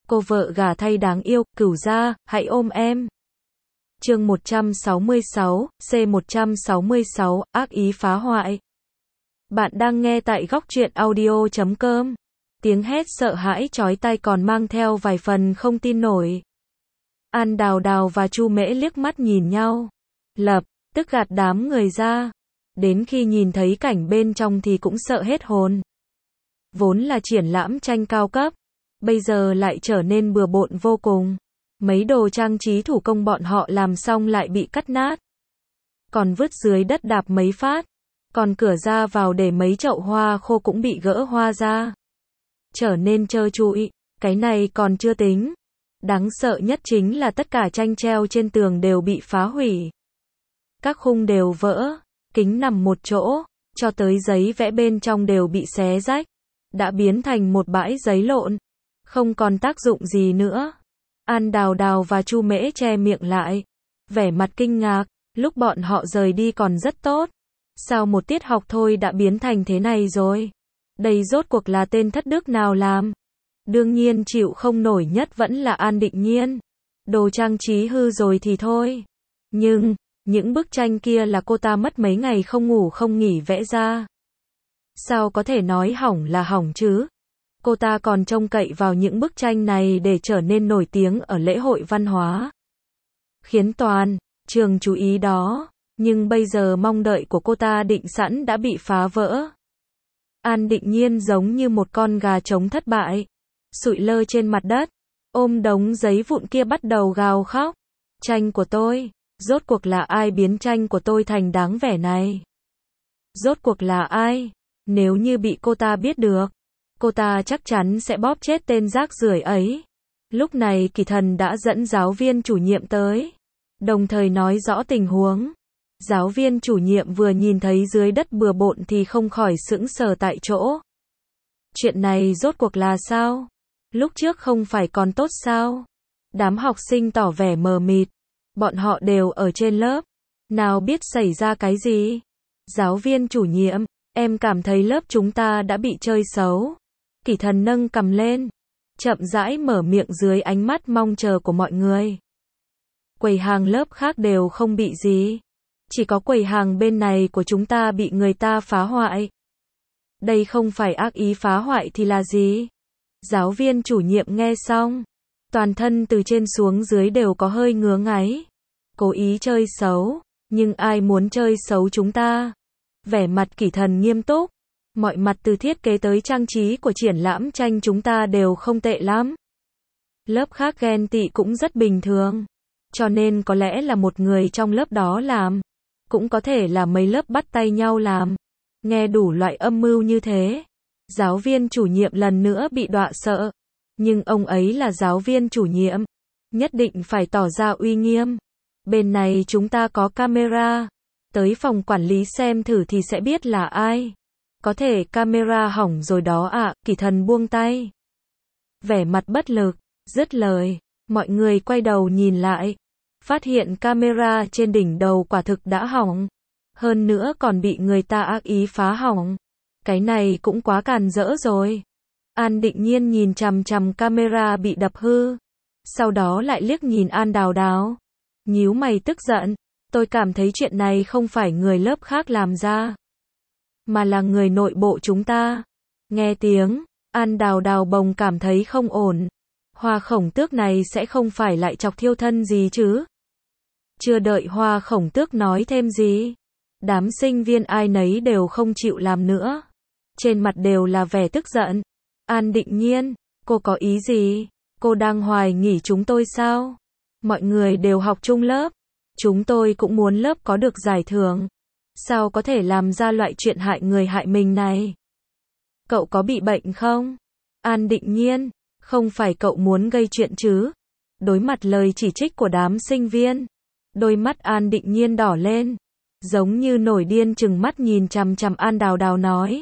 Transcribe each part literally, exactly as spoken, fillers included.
Cô vợ gả thay đáng yêu, Cửu gia, hãy ôm em. Chương một trăm sáu mươi sáu, C một trăm sáu mươi sáu, ác ý phá hoại. Bạn đang nghe tại góc truyện audio chấm com. Tiếng hét sợ hãi chói tai còn mang theo vài phần không tin nổi. An Đào Đào và Chu Mễ liếc mắt nhìn nhau, lập tức gạt đám người ra. Đến khi nhìn thấy cảnh bên trong thì cũng sợ hết hồn. Vốn là triển lãm tranh cao cấp, bây giờ lại trở nên bừa bộn vô cùng. Mấy đồ trang trí thủ công bọn họ làm xong lại bị cắt nát, còn vứt dưới đất đạp mấy phát. Còn cửa ra vào để mấy chậu hoa khô cũng bị gỡ hoa ra, trở nên trơ trụi. Cái này còn chưa tính, đáng sợ nhất chính là tất cả tranh treo trên tường đều bị phá hủy. Các khung đều vỡ, kính nằm một chỗ, cho tới giấy vẽ bên trong đều bị xé rách, đã biến thành một bãi giấy lộn, không còn tác dụng gì nữa. An Đào Đào và Chu Mễ che miệng lại, vẻ mặt kinh ngạc. Lúc bọn họ rời đi còn rất tốt, sao một tiết học thôi đã biến thành thế này rồi? Đây rốt cuộc là tên thất đức nào làm? Đương nhiên chịu không nổi nhất vẫn là An Định Nhiên. Đồ trang trí hư rồi thì thôi, nhưng những bức tranh kia là cô ta mất mấy ngày không ngủ không nghỉ vẽ ra, sao có thể nói hỏng là hỏng chứ? Cô ta còn trông cậy vào những bức tranh này để trở nên nổi tiếng ở lễ hội văn hóa, khiến toàn trường chú ý đó. Nhưng bây giờ mong đợi của cô ta định sẵn đã bị phá vỡ. An Định Nhiên giống như một con gà trống thất bại, sụi lơ trên mặt đất, ôm đống giấy vụn kia bắt đầu gào khóc. Tranh của tôi, rốt cuộc là ai biến tranh của tôi thành đáng vẻ này? Rốt cuộc là ai? Nếu như bị cô ta biết được, cô ta chắc chắn sẽ bóp chết tên rác rưởi ấy. Lúc này Kỳ Thần đã dẫn giáo viên chủ nhiệm tới, đồng thời nói rõ tình huống. Giáo viên chủ nhiệm vừa nhìn thấy dưới đất bừa bộn thì không khỏi sững sờ tại chỗ. Chuyện này rốt cuộc là sao? Lúc trước không phải còn tốt sao? Đám học sinh tỏ vẻ mờ mịt. Bọn họ đều ở trên lớp, nào biết xảy ra cái gì? Giáo viên chủ nhiệm, em cảm thấy lớp chúng ta đã bị chơi xấu. Kỳ Thần nâng cằm lên, chậm rãi mở miệng dưới ánh mắt mong chờ của mọi người. Quầy hàng lớp khác đều không bị gì, chỉ có quầy hàng bên này của chúng ta bị người ta phá hoại. Đây không phải ác ý phá hoại thì là gì? Giáo viên chủ nhiệm nghe xong, toàn thân từ trên xuống dưới đều có hơi ngứa ngáy. Cố ý chơi xấu, nhưng ai muốn chơi xấu chúng ta? Vẻ mặt Kỳ Thần nghiêm túc, mọi mặt từ thiết kế tới trang trí của triển lãm tranh chúng ta đều không tệ lắm. Lớp khác ghen tị cũng rất bình thường, cho nên có lẽ là một người trong lớp đó làm, cũng có thể là mấy lớp bắt tay nhau làm. Nghe đủ loại âm mưu như thế, giáo viên chủ nhiệm lần nữa bị dọa sợ. Nhưng ông ấy là giáo viên chủ nhiệm, nhất định phải tỏ ra uy nghiêm. Bên này chúng ta có camera, tới phòng quản lý xem thử thì sẽ biết là ai. Có thể camera hỏng rồi đó ạ. À, Kỳ Thần buông tay, vẻ mặt bất lực. Dứt lời, mọi người quay đầu nhìn lại, phát hiện camera trên đỉnh đầu quả thực đã hỏng, hơn nữa còn bị người ta ác ý phá hỏng. Cái này cũng quá càn rỡ rồi. An Định Nhiên nhìn chằm chằm camera bị đập hư, sau đó lại liếc nhìn An Đào Đào, nhíu mày tức giận. Tôi cảm thấy chuyện này không phải người lớp khác làm ra, mà là người nội bộ chúng ta. Nghe tiếng, An Đào Đào bồng cảm thấy không ổn. Hoa Khổng Tước này sẽ không phải lại chọc thiêu thân gì chứ? Chưa đợi Hoa Khổng Tước nói thêm gì, đám sinh viên ai nấy đều không chịu làm nữa, trên mặt đều là vẻ tức giận. An Định Nhiên, cô có ý gì? Cô đang hoài nghi chúng tôi sao? Mọi người đều học chung lớp, chúng tôi cũng muốn lớp có được giải thưởng, sao có thể làm ra loại chuyện hại người hại mình này? Cậu có bị bệnh không? An Định Nhiên, không phải cậu muốn gây chuyện chứ? Đối mặt lời chỉ trích của đám sinh viên, đôi mắt An Định Nhiên đỏ lên, giống như nổi điên trừng mắt nhìn chằm chằm An Đào Đào nói.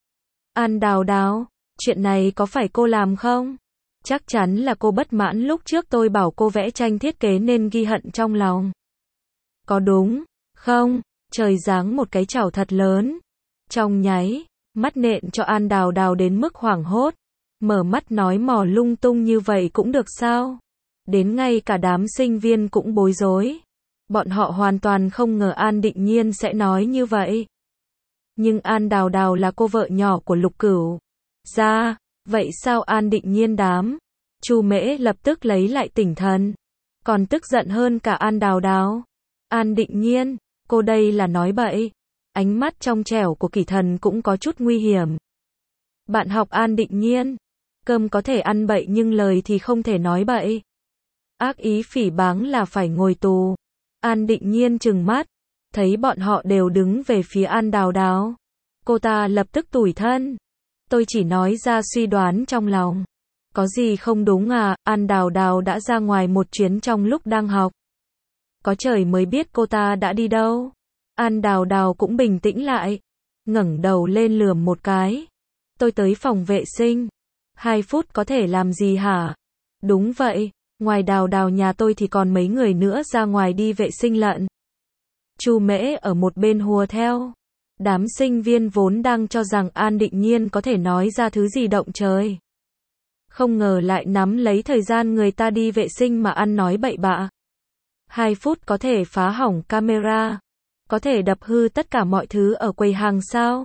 An Đào Đào, chuyện này có phải cô làm không? Chắc chắn là cô bất mãn lúc trước tôi bảo cô vẽ tranh thiết kế nên ghi hận trong lòng. Có đúng không? Trời giáng một cái chảo thật lớn. Trong nháy mắt nện cho An Đào Đào đến mức hoảng hốt. Mở mắt nói mò lung tung như vậy cũng được sao? Đến ngay cả đám sinh viên cũng bối rối. Bọn họ hoàn toàn không ngờ An Định Nhiên sẽ nói như vậy. Nhưng An Đào Đào là cô vợ nhỏ của Lục Cửu gia, vậy sao An Định Nhiên đám? Chu Mễ lập tức lấy lại tinh thần, còn tức giận hơn cả An Đào Đào. An Định Nhiên, cô đây là nói bậy. Ánh mắt trong trẻo của Kỷ Thần cũng có chút nguy hiểm. Bạn học An Định Nhiên, cơm có thể ăn bậy nhưng lời thì không thể nói bậy. Ác ý phỉ báng là phải ngồi tù. An Định Nhiên trừng mắt, thấy bọn họ đều đứng về phía An Đào Đào. Cô ta lập tức tủi thân. Tôi chỉ nói ra suy đoán trong lòng. Có gì không đúng à? An Đào Đào đã ra ngoài một chuyến trong lúc đang học. Có trời mới biết cô ta đã đi đâu. An Đào Đào cũng bình tĩnh lại, ngẩng đầu lên lườm một cái. Tôi tới phòng vệ sinh. Hai phút có thể làm gì hả? Đúng vậy, ngoài Đào Đào nhà tôi thì còn mấy người nữa ra ngoài đi vệ sinh lận. Chu Mễ ở một bên hùa theo. Đám sinh viên vốn đang cho rằng An Định Nhiên có thể nói ra thứ gì động trời. Không ngờ lại nắm lấy thời gian người ta đi vệ sinh mà ăn nói bậy bạ. Hai phút có thể phá hỏng camera. Có thể đập hư tất cả mọi thứ ở quầy hàng sao?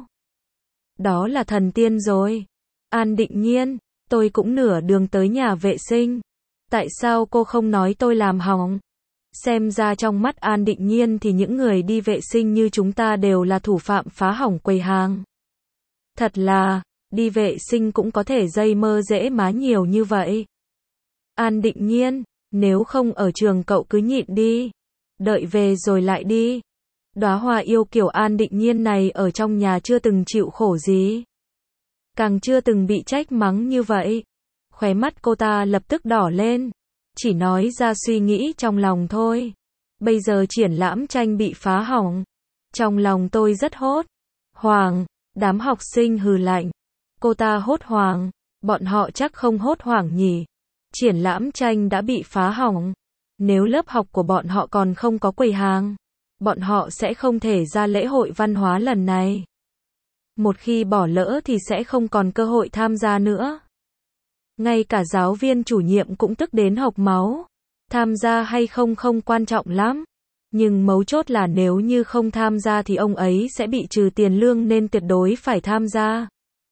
Đó là thần tiên rồi. An Định Nhiên, tôi cũng nửa đường tới nhà vệ sinh. Tại sao cô không nói tôi làm hỏng? Xem ra trong mắt An Định Nhiên thì những người đi vệ sinh như chúng ta đều là thủ phạm phá hỏng quầy hàng. Thật là, đi vệ sinh cũng có thể dây mơ dễ má nhiều như vậy. An Định Nhiên, nếu không ở trường cậu cứ nhịn đi. Đợi về rồi lại đi. Đóa hoa yêu kiểu An Định Nhiên này ở trong nhà chưa từng chịu khổ gì. Càng chưa từng bị trách mắng như vậy. Khóe mắt cô ta lập tức đỏ lên. Chỉ nói ra suy nghĩ trong lòng thôi. Bây giờ triển lãm tranh bị phá hỏng. Trong lòng tôi rất hốt hoảng. Đám học sinh hừ lạnh. Cô ta hốt hoảng. Bọn họ chắc không hốt hoảng nhỉ. Triển lãm tranh đã bị phá hỏng. Nếu lớp học của bọn họ còn không có quầy hàng, bọn họ sẽ không thể ra lễ hội văn hóa lần này. Một khi bỏ lỡ thì sẽ không còn cơ hội tham gia nữa. Ngay cả giáo viên chủ nhiệm cũng tức đến hộc máu. Tham gia hay không không quan trọng lắm. Nhưng mấu chốt là nếu như không tham gia thì ông ấy sẽ bị trừ tiền lương nên tuyệt đối phải tham gia.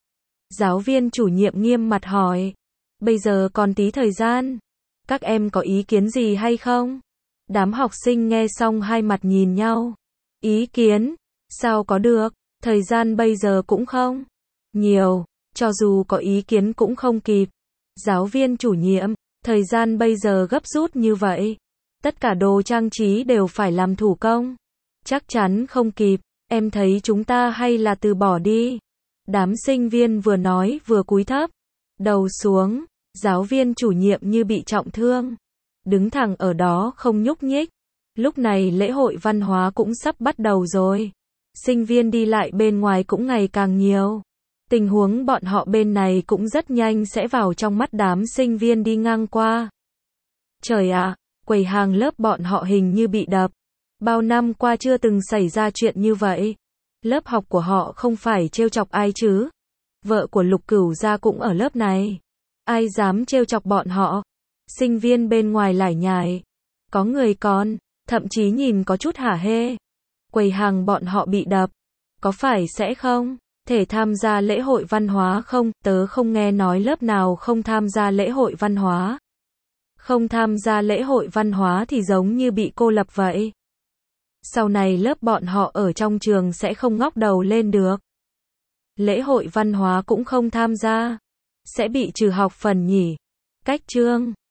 Giáo viên chủ nhiệm nghiêm mặt hỏi. Bây giờ còn tí thời gian. Các em có ý kiến gì hay không? Đám học sinh nghe xong hai mặt nhìn nhau. Ý kiến? Sao có được? Thời gian bây giờ cũng không nhiều. Cho dù có ý kiến cũng không kịp. Giáo viên chủ nhiệm, thời gian bây giờ gấp rút như vậy. Tất cả đồ trang trí đều phải làm thủ công. Chắc chắn không kịp. Em thấy chúng ta hay là từ bỏ đi. Đám sinh viên vừa nói vừa cúi thấp đầu xuống. Giáo viên chủ nhiệm như bị trọng thương. Đứng thẳng ở đó không nhúc nhích. Lúc này lễ hội văn hóa cũng sắp bắt đầu rồi. Sinh viên đi lại bên ngoài cũng ngày càng nhiều. Tình huống bọn họ bên này cũng rất nhanh sẽ vào trong mắt đám sinh viên đi ngang qua. Trời ạ, quầy hàng lớp bọn họ hình như bị đập. Bao năm qua chưa từng xảy ra chuyện như vậy. Lớp học của họ không phải trêu chọc ai chứ. Vợ của Lục Cửu gia cũng ở lớp này. Ai dám trêu chọc bọn họ? Sinh viên bên ngoài lải nhải. Có người còn, thậm chí nhìn có chút hả hê. Quầy hàng bọn họ bị đập. Có phải sẽ không thể tham gia lễ hội văn hóa không? Tớ không nghe nói lớp nào không tham gia lễ hội văn hóa. Không tham gia lễ hội văn hóa thì giống như bị cô lập vậy. Sau này lớp bọn họ ở trong trường sẽ không ngóc đầu lên được. Lễ hội văn hóa cũng không tham gia. Sẽ bị trừ học phần nhỉ? Cách chương